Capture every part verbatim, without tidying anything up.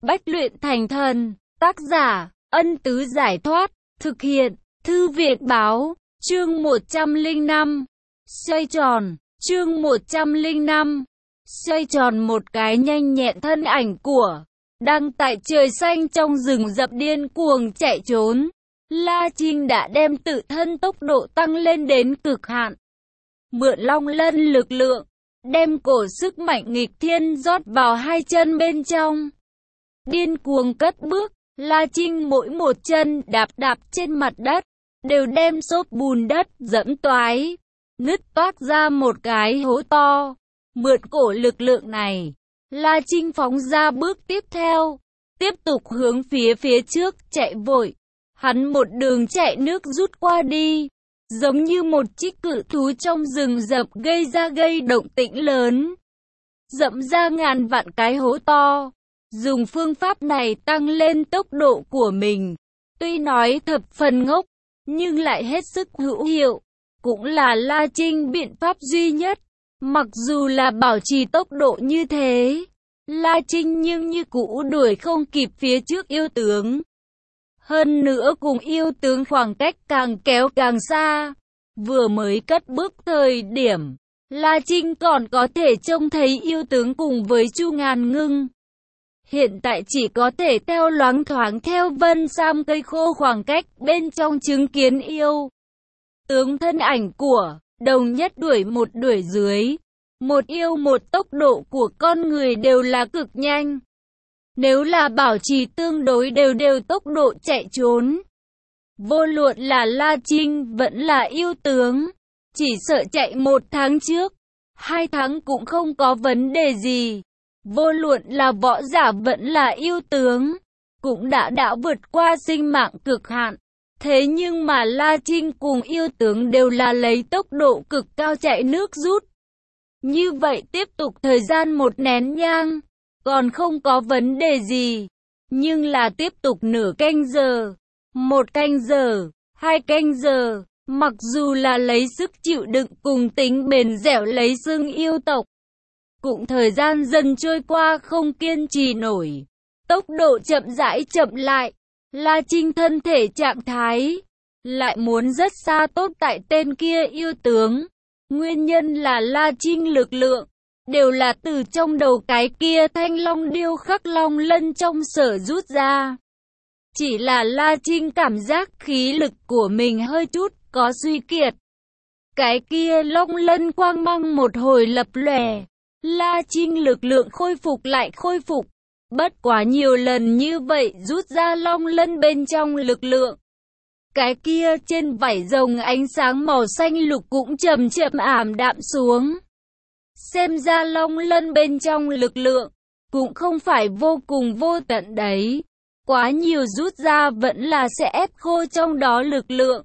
Bách luyện thành thần. Tác giả, Ân Tứ Giải Thoát. Thực hiện, Thư Viện Báo. Chương một trăm lẻ năm. Xoay tròn. Chương một trăm lẻ năm. Xoay tròn. Một cái nhanh nhẹn thân ảnh của đang tại trời xanh trong rừng rậm điên cuồng chạy trốn. La Trinh đã đem tự thân tốc độ tăng lên đến cực hạn. Mượn long lân lực lượng, đem cổ sức mạnh nghịch thiên rót vào hai chân bên trong. Điên cuồng cất bước, La Trinh mỗi một chân đạp đạp trên mặt đất, đều đem xốp bùn đất dẫm toái, nứt toác ra một cái hố to. Mượn cổ lực lượng này, La Trinh phóng ra bước tiếp theo, tiếp tục hướng phía phía trước chạy vội. Hắn một đường chạy nước rút qua đi, giống như một trích cự thú trong rừng rậm gây ra gây động tĩnh lớn, dẫm ra ngàn vạn cái hố to. Dùng phương pháp này tăng lên tốc độ của mình, tuy nói thập phần ngốc, nhưng lại hết sức hữu hiệu, cũng là La Trinh biện pháp duy nhất. Mặc dù là bảo trì tốc độ như thế, La Trinh nhưng như cũ đuổi không kịp phía trước yêu tướng. Hơn nữa cùng yêu tướng khoảng cách càng kéo càng xa. Vừa mới cất bước thời điểm, La Trinh còn có thể trông thấy yêu tướng cùng với Chu Ngàn Ngưng. Hiện tại chỉ có thể theo loáng thoáng theo vân sam cây khô khoảng cách bên trong chứng kiến yêu tướng thân ảnh của đồng nhất đuổi một đuổi dưới. Một yêu một tốc độ của con người đều là cực nhanh. Nếu là bảo trì tương đối đều đều tốc độ chạy trốn, vô luận là La Trinh vẫn là yêu tướng, chỉ sợ chạy một tháng trước, hai tháng cũng không có vấn đề gì. Vô luận là võ giả vẫn là yêu tướng, cũng đã đã vượt qua sinh mạng cực hạn. Thế nhưng mà La Trinh cùng yêu tướng đều là lấy tốc độ cực cao chạy nước rút. Như vậy tiếp tục thời gian một nén nhang, còn không có vấn đề gì. Nhưng là tiếp tục nửa canh giờ, một canh giờ, hai canh giờ, mặc dù là lấy sức chịu đựng cùng tính bền dẻo lấy xương yêu tộc, cũng thời gian dần trôi qua không kiên trì nổi. Tốc độ chậm rãi chậm lại, La Trinh thân thể trạng thái lại muốn rất xa tốt tại tên kia yêu tướng. Nguyên nhân là La Trinh lực lượng đều là từ trong đầu cái kia thanh long điêu khắc long lân trong sở rút ra. Chỉ là La Trinh cảm giác khí lực của mình hơi chút có suy kiệt. Cái kia long lân quang mang một hồi lập lòe, La Trinh lực lượng khôi phục lại khôi phục. Bất quá nhiều lần như vậy rút ra long lân bên trong lực lượng, cái kia trên vảy rồng ánh sáng màu xanh lục cũng chậm chậm ảm đạm xuống. Xem ra long lân bên trong lực lượng cũng không phải vô cùng vô tận đấy. Quá nhiều rút ra vẫn là sẽ ép khô trong đó lực lượng.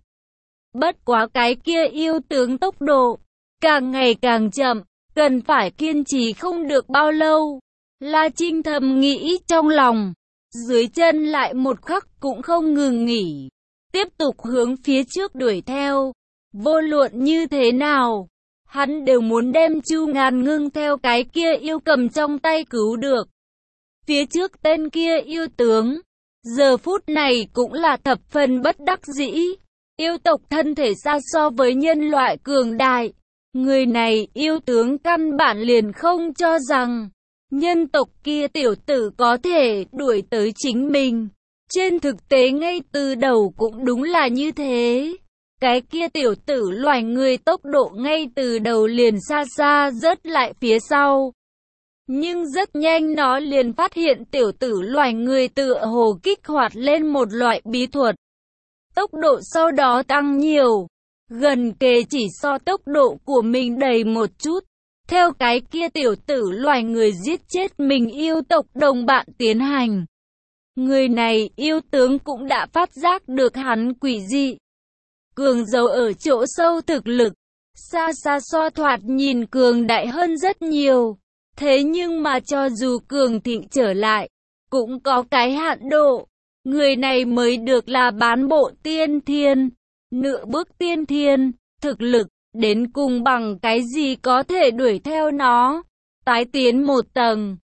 Bất quá cái kia yêu tướng tốc độ càng ngày càng chậm, cần phải kiên trì không được bao lâu. La Trinh thầm nghĩ trong lòng, dưới chân lại một khắc cũng không ngừng nghỉ, tiếp tục hướng phía trước đuổi theo. Vô luận như thế nào, hắn đều muốn đem Chu Ngàn Ngưng theo cái kia yêu cầm trong tay cứu được. Phía trước tên kia yêu tướng, giờ phút này cũng là thập phần bất đắc dĩ. Yêu tộc thân thể xa so với nhân loại cường đại. Người này yêu tướng căn bản liền không cho rằng nhân tộc kia tiểu tử có thể đuổi tới chính mình. Trên thực tế ngay từ đầu cũng đúng là như thế. Cái kia tiểu tử loài người tốc độ ngay từ đầu liền xa xa rớt lại phía sau. Nhưng rất nhanh nó liền phát hiện tiểu tử loài người tựa hồ kích hoạt lên một loại bí thuật. Tốc độ sau đó tăng nhiều, gần kề chỉ so tốc độ của mình đầy một chút. Theo cái kia tiểu tử loài người giết chết mình yêu tộc đồng bạn tiến hành. Người này yêu tướng cũng đã phát giác được hắn quỷ dị cường giấu ở chỗ sâu thực lực, xa xa so thoạt nhìn cường đại hơn rất nhiều. Thế nhưng mà cho dù cường thịnh trở lại, cũng có cái hạn độ. Người này mới được là bán bộ tiên thiên, nửa bước tiên thiên, thực lực đến cùng bằng cái gì có thể đuổi theo nó. Tái tiến một tầng,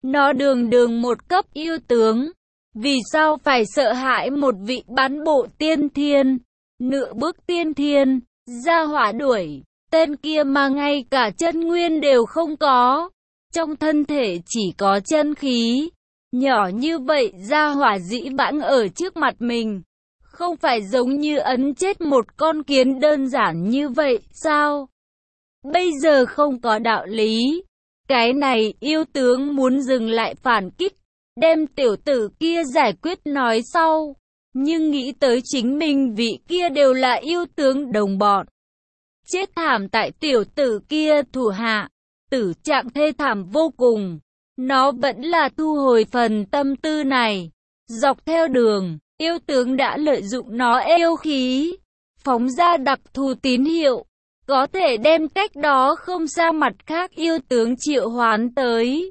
Nó đường đường một cấp yêu tướng. Vì sao phải sợ hãi một vị bán bộ tiên thiên, nửa bước tiên thiên, ra hỏa đuổi, tên kia mà ngay cả chân nguyên đều không có. Trong thân thể chỉ có chân khí. Nhỏ như vậy ra hỏa dĩ vãng ở trước mặt mình. Không phải giống như ấn chết một con kiến đơn giản như vậy sao? Bây giờ không có đạo lý. Cái này yêu tướng muốn dừng lại phản kích, đem tiểu tử kia giải quyết nói sau. Nhưng nghĩ tới chính mình vị kia đều là yêu tướng đồng bọn. Chết thảm tại tiểu tử kia thủ hạ, tử trạng thê thảm vô cùng. Nó vẫn là thu hồi phần tâm tư này. Dọc theo đường, yêu tướng đã lợi dụng nó yêu khí, phóng ra đặc thù tín hiệu, có thể đem cách đó không xa mặt khác yêu tướng triệu hoán tới.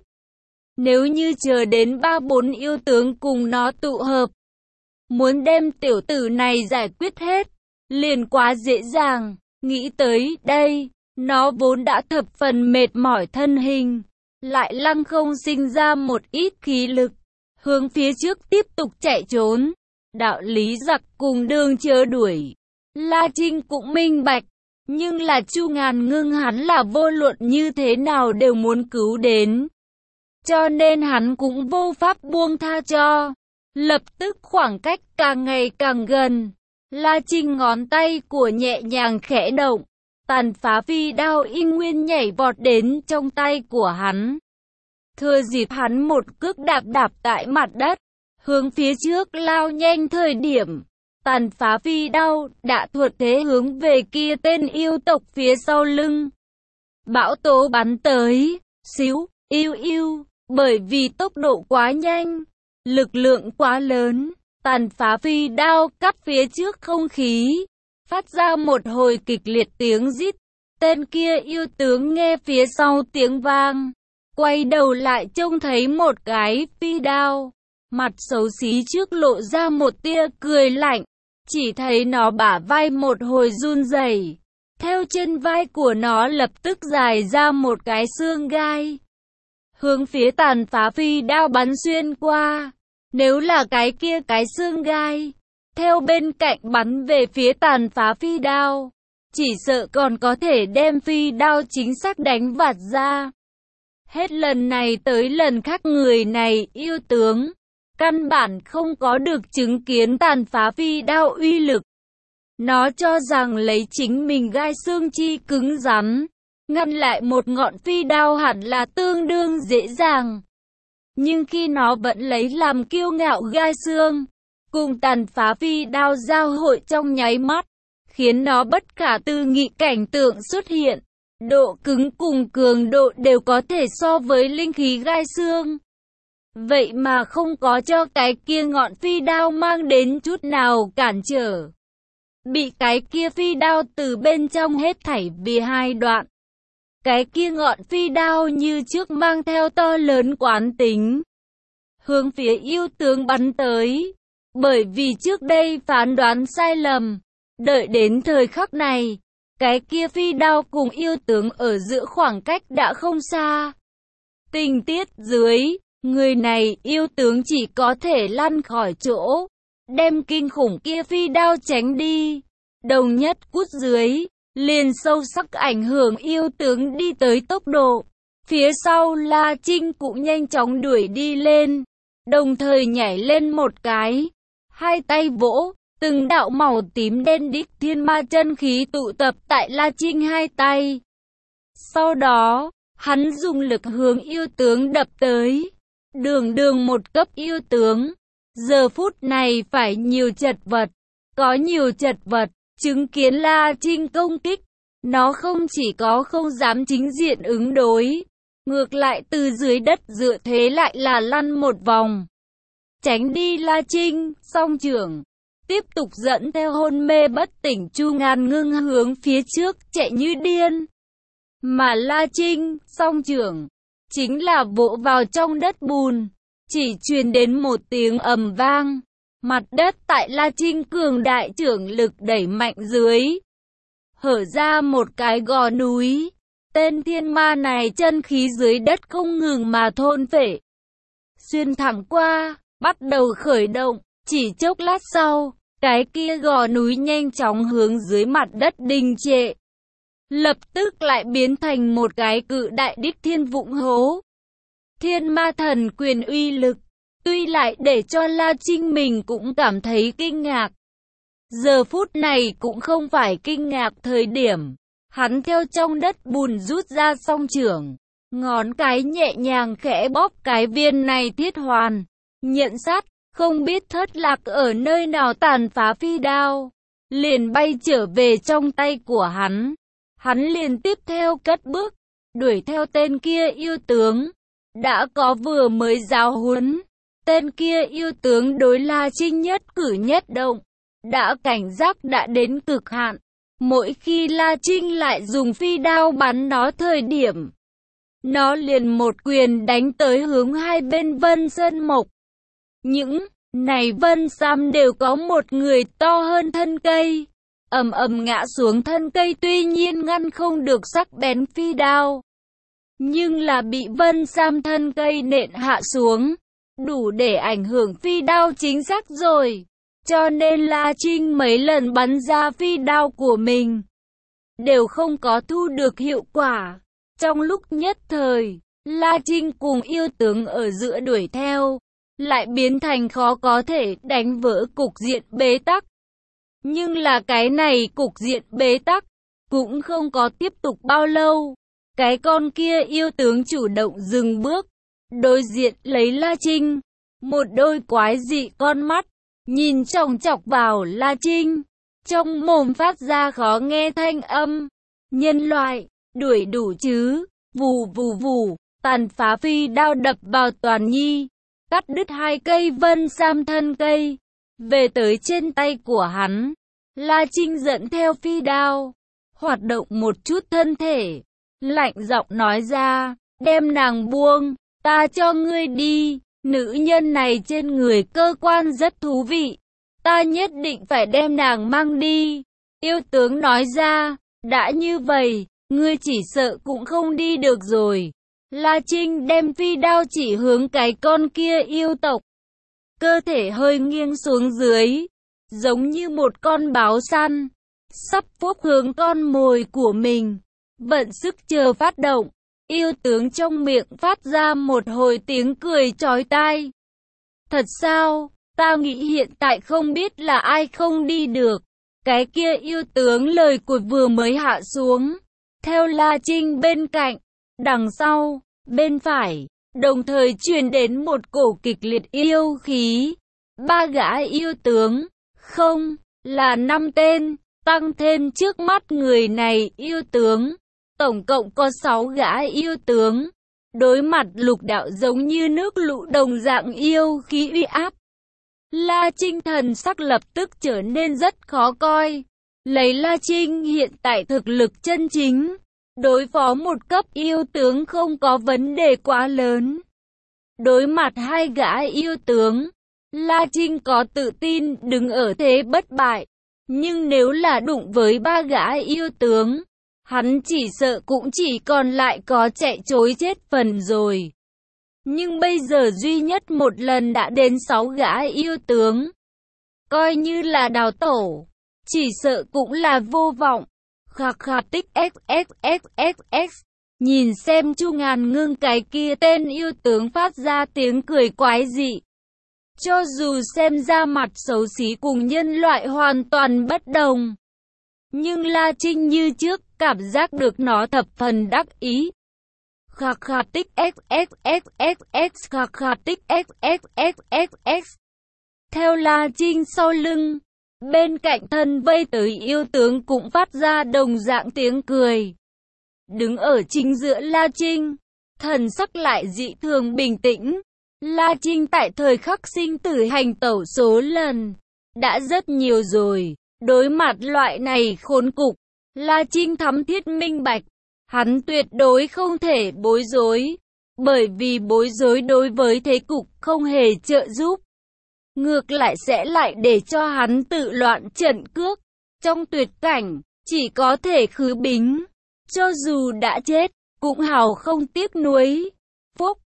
Nếu như chờ đến ba bốn yêu tướng cùng nó tụ hợp, muốn đem tiểu tử này giải quyết hết, liền quá dễ dàng. Nghĩ tới đây, nó vốn đã thập phần mệt mỏi thân hình, lại lăng không sinh ra một ít khí lực, hướng phía trước tiếp tục chạy trốn. Đạo lý giặc cùng đường chớ đuổi, La Trinh cũng minh bạch, nhưng là Chu Ngàn Ngưng hắn là vô luận như thế nào đều muốn cứu đến. Cho nên hắn cũng vô pháp buông tha cho. Lập tức khoảng cách càng ngày càng gần. La Trinh ngón tay của nhẹ nhàng khẽ động. Tàn phá phi đao y nguyên nhảy vọt đến trong tay của hắn. Thừa dịp hắn một cước đạp đạp tại mặt đất, hướng phía trước lao nhanh thời điểm. Tàn phá phi đao đã thuận thế hướng về kia tên yêu tộc phía sau lưng. Bão tố bắn tới, xíu, yêu yêu, bởi vì tốc độ quá nhanh, lực lượng quá lớn, tàn phá phi đao cắt phía trước không khí, phát ra một hồi kịch liệt tiếng rít. Tên kia yêu tướng nghe phía sau tiếng vang, quay đầu lại trông thấy một cái phi đao, mặt xấu xí trước lộ ra một tia cười lạnh. Chỉ thấy nó bả vai một hồi run rẩy, theo trên vai của nó lập tức dài ra một cái xương gai, hướng phía tàn phá phi đao bắn xuyên qua. Nếu là cái kia cái xương gai, theo bên cạnh bắn về phía tàn phá phi đao, chỉ sợ còn có thể đem phi đao chính xác đánh vạt ra. Hết lần này tới lần khác người này yêu tướng, căn bản không có được chứng kiến tàn phá phi đao uy lực. Nó cho rằng lấy chính mình gai xương chi cứng rắn, ngăn lại một ngọn phi đao hẳn là tương đương dễ dàng. Nhưng khi nó vẫn lấy làm kiêu ngạo gai xương, cùng tàn phá phi đao giao hội trong nháy mắt, khiến nó bất khả tư nghị cảnh tượng xuất hiện. Độ cứng cùng cường độ đều có thể so với linh khí gai xương. Vậy mà không có cho cái kia ngọn phi đao mang đến chút nào cản trở. Bị cái kia phi đao từ bên trong hết thảy vì hai đoạn. Cái kia ngọn phi đao như trước mang theo to lớn quán tính, hướng phía yêu tướng bắn tới. Bởi vì trước đây phán đoán sai lầm, đợi đến thời khắc này, cái kia phi đao cùng yêu tướng ở giữa khoảng cách đã không xa. Tình tiết dưới, người này yêu tướng chỉ có thể lăn khỏi chỗ, đem kinh khủng kia phi đao tránh đi. Đồng nhất cút dưới, liền sâu sắc ảnh hưởng yêu tướng đi tới tốc độ. Phía sau La Trinh cũng nhanh chóng đuổi đi lên, đồng thời nhảy lên một cái, hai tay vỗ, từng đạo màu tím đen đích thiên ma chân khí tụ tập tại La Trinh hai tay. Sau đó, hắn dùng lực hướng yêu tướng đập tới. Đường đường một cấp yêu tướng, giờ phút này phải nhiều chật vật, có nhiều chật vật, chứng kiến La Trinh công kích, nó không chỉ có không dám chính diện ứng đối, ngược lại từ dưới đất dựa thế lại là lăn một vòng, tránh đi La Trinh, song trưởng, tiếp tục dẫn theo hôn mê bất tỉnh Chu Ngàn Ngưng hướng phía trước chạy như điên. Mà La Trinh, song trưởng, chính là vỗ vào trong đất bùn, chỉ truyền đến một tiếng ầm vang, mặt đất tại La Trinh cường đại trưởng lực đẩy mạnh dưới, hở ra một cái gò núi. Tên thiên ma này chân khí dưới đất không ngừng mà thôn phệ, xuyên thẳng qua, bắt đầu khởi động, chỉ chốc lát sau, cái kia gò núi nhanh chóng hướng dưới mặt đất đình trệ. Lập tức lại biến thành một cái cự đại đích thiên vụng hố. Thiên ma thần quyền uy lực, tuy lại để cho La Trinh mình cũng cảm thấy kinh ngạc. Giờ phút này cũng không phải kinh ngạc thời điểm. Hắn theo trong đất bùn rút ra song trưởng, ngón cái nhẹ nhàng khẽ bóp cái viên này thiết hoàn. Nhận sát, không biết thất lạc ở nơi nào tàn phá phi đao, liền bay trở về trong tay của hắn. Hắn liền tiếp theo cất bước, đuổi theo tên kia yêu tướng. Đã có vừa mới giáo huấn, tên kia yêu tướng đối La Trinh nhất cử nhất động, đã cảnh giác đã đến cực hạn. Mỗi khi La Trinh lại dùng phi đao bắn nó thời điểm, nó liền một quyền đánh tới hướng hai bên Vân Sơn Mộc. Những này Vân Sam đều có một người to hơn thân cây, ầm ầm ngã xuống thân cây, tuy nhiên ngăn không được sắc bén phi đao, nhưng là bị Vân Sam thân cây nện hạ xuống, đủ để ảnh hưởng phi đao chính xác rồi. Cho nên La Trinh mấy lần bắn ra phi đao của mình đều không có thu được hiệu quả. Trong lúc nhất thời, La Trinh cùng yêu tướng ở giữa đuổi theo, lại biến thành khó có thể đánh vỡ cục diện bế tắc. Nhưng là cái này cục diện bế tắc cũng không có tiếp tục bao lâu. Cái con kia yêu tướng chủ động dừng bước, đối diện lấy La Trinh, một đôi quái dị con mắt nhìn chòng chọc vào La Trinh, trong mồm phát ra khó nghe thanh âm. Nhân loại, đuổi đủ chứ? Vù vù vù, tàn phá phi đao đập vào Toàn Nhi, cắt đứt hai cây Vân Sam thân cây, về tới trên tay của hắn. La Trinh dẫn theo phi đao, hoạt động một chút thân thể, lạnh giọng nói ra, đem nàng buông, ta cho ngươi đi. Nữ nhân này trên người cơ quan rất thú vị, ta nhất định phải đem nàng mang đi. Yêu tướng nói ra, đã như vậy, ngươi chỉ sợ cũng không đi được rồi. La Trinh đem phi đao chỉ hướng cái con kia yêu tộc, cơ thể hơi nghiêng xuống dưới, giống như một con báo săn, sắp phốc hướng con mồi của mình, vận sức chờ phát động. Yêu tướng trong miệng phát ra một hồi tiếng cười chói tai. Thật sao? Ta nghĩ hiện tại không biết là ai không đi được. Cái kia yêu tướng lời của vừa mới hạ xuống, theo La Trinh bên cạnh, đằng sau, bên phải, đồng thời truyền đến một cổ kịch liệt yêu khí. Ba gã yêu tướng, không, là năm tên, tăng thêm trước mắt người này yêu tướng. Tổng cộng có sáu gã yêu tướng, đối mặt lục đạo giống như nước lũ đồng dạng yêu khí uy áp. La Trinh thần sắc lập tức trở nên rất khó coi. Lấy La Trinh hiện tại thực lực chân chính, đối phó một cấp yêu tướng không có vấn đề quá lớn. Đối mặt hai gã yêu tướng, La Trinh có tự tin đứng ở thế bất bại. Nhưng nếu là đụng với ba gã yêu tướng, hắn chỉ sợ cũng chỉ còn lại có chạy trối chết phần rồi. Nhưng bây giờ duy nhất một lần đã đến sáu gã yêu tướng, coi như là đào tổ, chỉ sợ cũng là vô vọng. Khạc khạc tích xxxxx. Nhìn xem Chu Ngàn Ngưng cái kia tên yêu tướng phát ra tiếng cười quái dị. Cho dù xem ra mặt xấu xí cùng nhân loại hoàn toàn bất đồng, nhưng La Trinh như trước cảm giác được nó thập phần đắc ý. Khạc khạc tích xxxxx. Khạc khạc tích xxxxx. Theo La Trinh sau lưng, bên cạnh thân vây tới yêu tướng cũng phát ra đồng dạng tiếng cười. Đứng ở chính giữa La Trinh, thần sắc lại dị thường bình tĩnh. La Trinh tại thời khắc sinh tử hành tẩu số lần đã rất nhiều rồi. Đối mặt loại này khốn cục, La Trinh thắm thiết minh bạch, hắn tuyệt đối không thể bối rối, bởi vì bối rối đối với thế cục không hề trợ giúp, ngược lại sẽ lại để cho hắn tự loạn trận cước. Trong tuyệt cảnh, chỉ có thể khứ bính, cho dù đã chết, cũng hào không tiếc nuối. Phúc,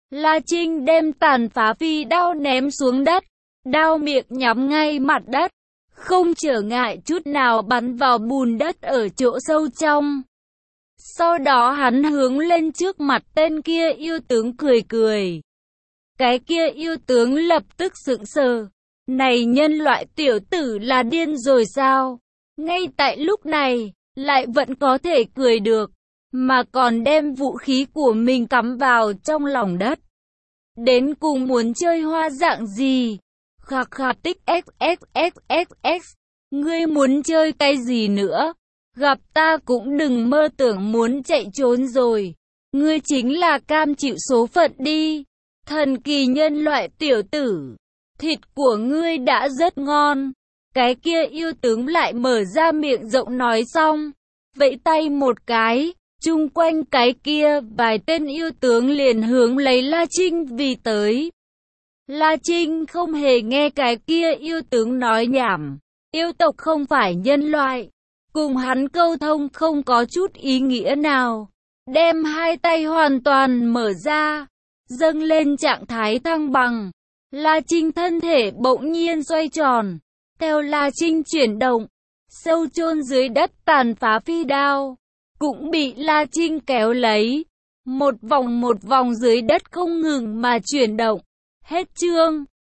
La Trinh đem tàn phá phi đao ném xuống đất, đao miệng nhắm ngay mặt đất, không trở ngại chút nào bắn vào bùn đất ở chỗ sâu trong. Sau đó hắn hướng lên trước mặt tên kia yêu tướng cười cười. Cái kia yêu tướng lập tức sững sờ. Này nhân loại tiểu tử là điên rồi sao? Ngay tại lúc này, lại vẫn có thể cười được, mà còn đem vũ khí của mình cắm vào trong lòng đất. Đến cùng muốn chơi hoa dạng gì? Khạc khạc tích xxxxx. Ngươi muốn chơi cái gì nữa? Gặp ta cũng đừng mơ tưởng muốn chạy trốn rồi. Ngươi chính là cam chịu số phận đi. Thần kỳ nhân loại tiểu tử. Thịt của ngươi đã rất ngon. Cái kia yêu tướng lại mở ra miệng rộng nói xong. Vẫy tay một cái. Chung quanh cái kia vài tên yêu tướng liền hướng lấy La Trinh vì tới. La Trinh không hề nghe cái kia yêu tướng nói nhảm. Yêu tộc không phải nhân loại. Cùng hắn câu thông không có chút ý nghĩa nào. Đem hai tay hoàn toàn mở ra. Dâng lên trạng thái thăng bằng. La Trinh thân thể bỗng nhiên xoay tròn. Theo La Trinh chuyển động. Sâu chôn dưới đất tàn phá phi đao. Cũng bị La Trinh kéo lấy. Một vòng một vòng dưới đất không ngừng mà chuyển động. Hết chương.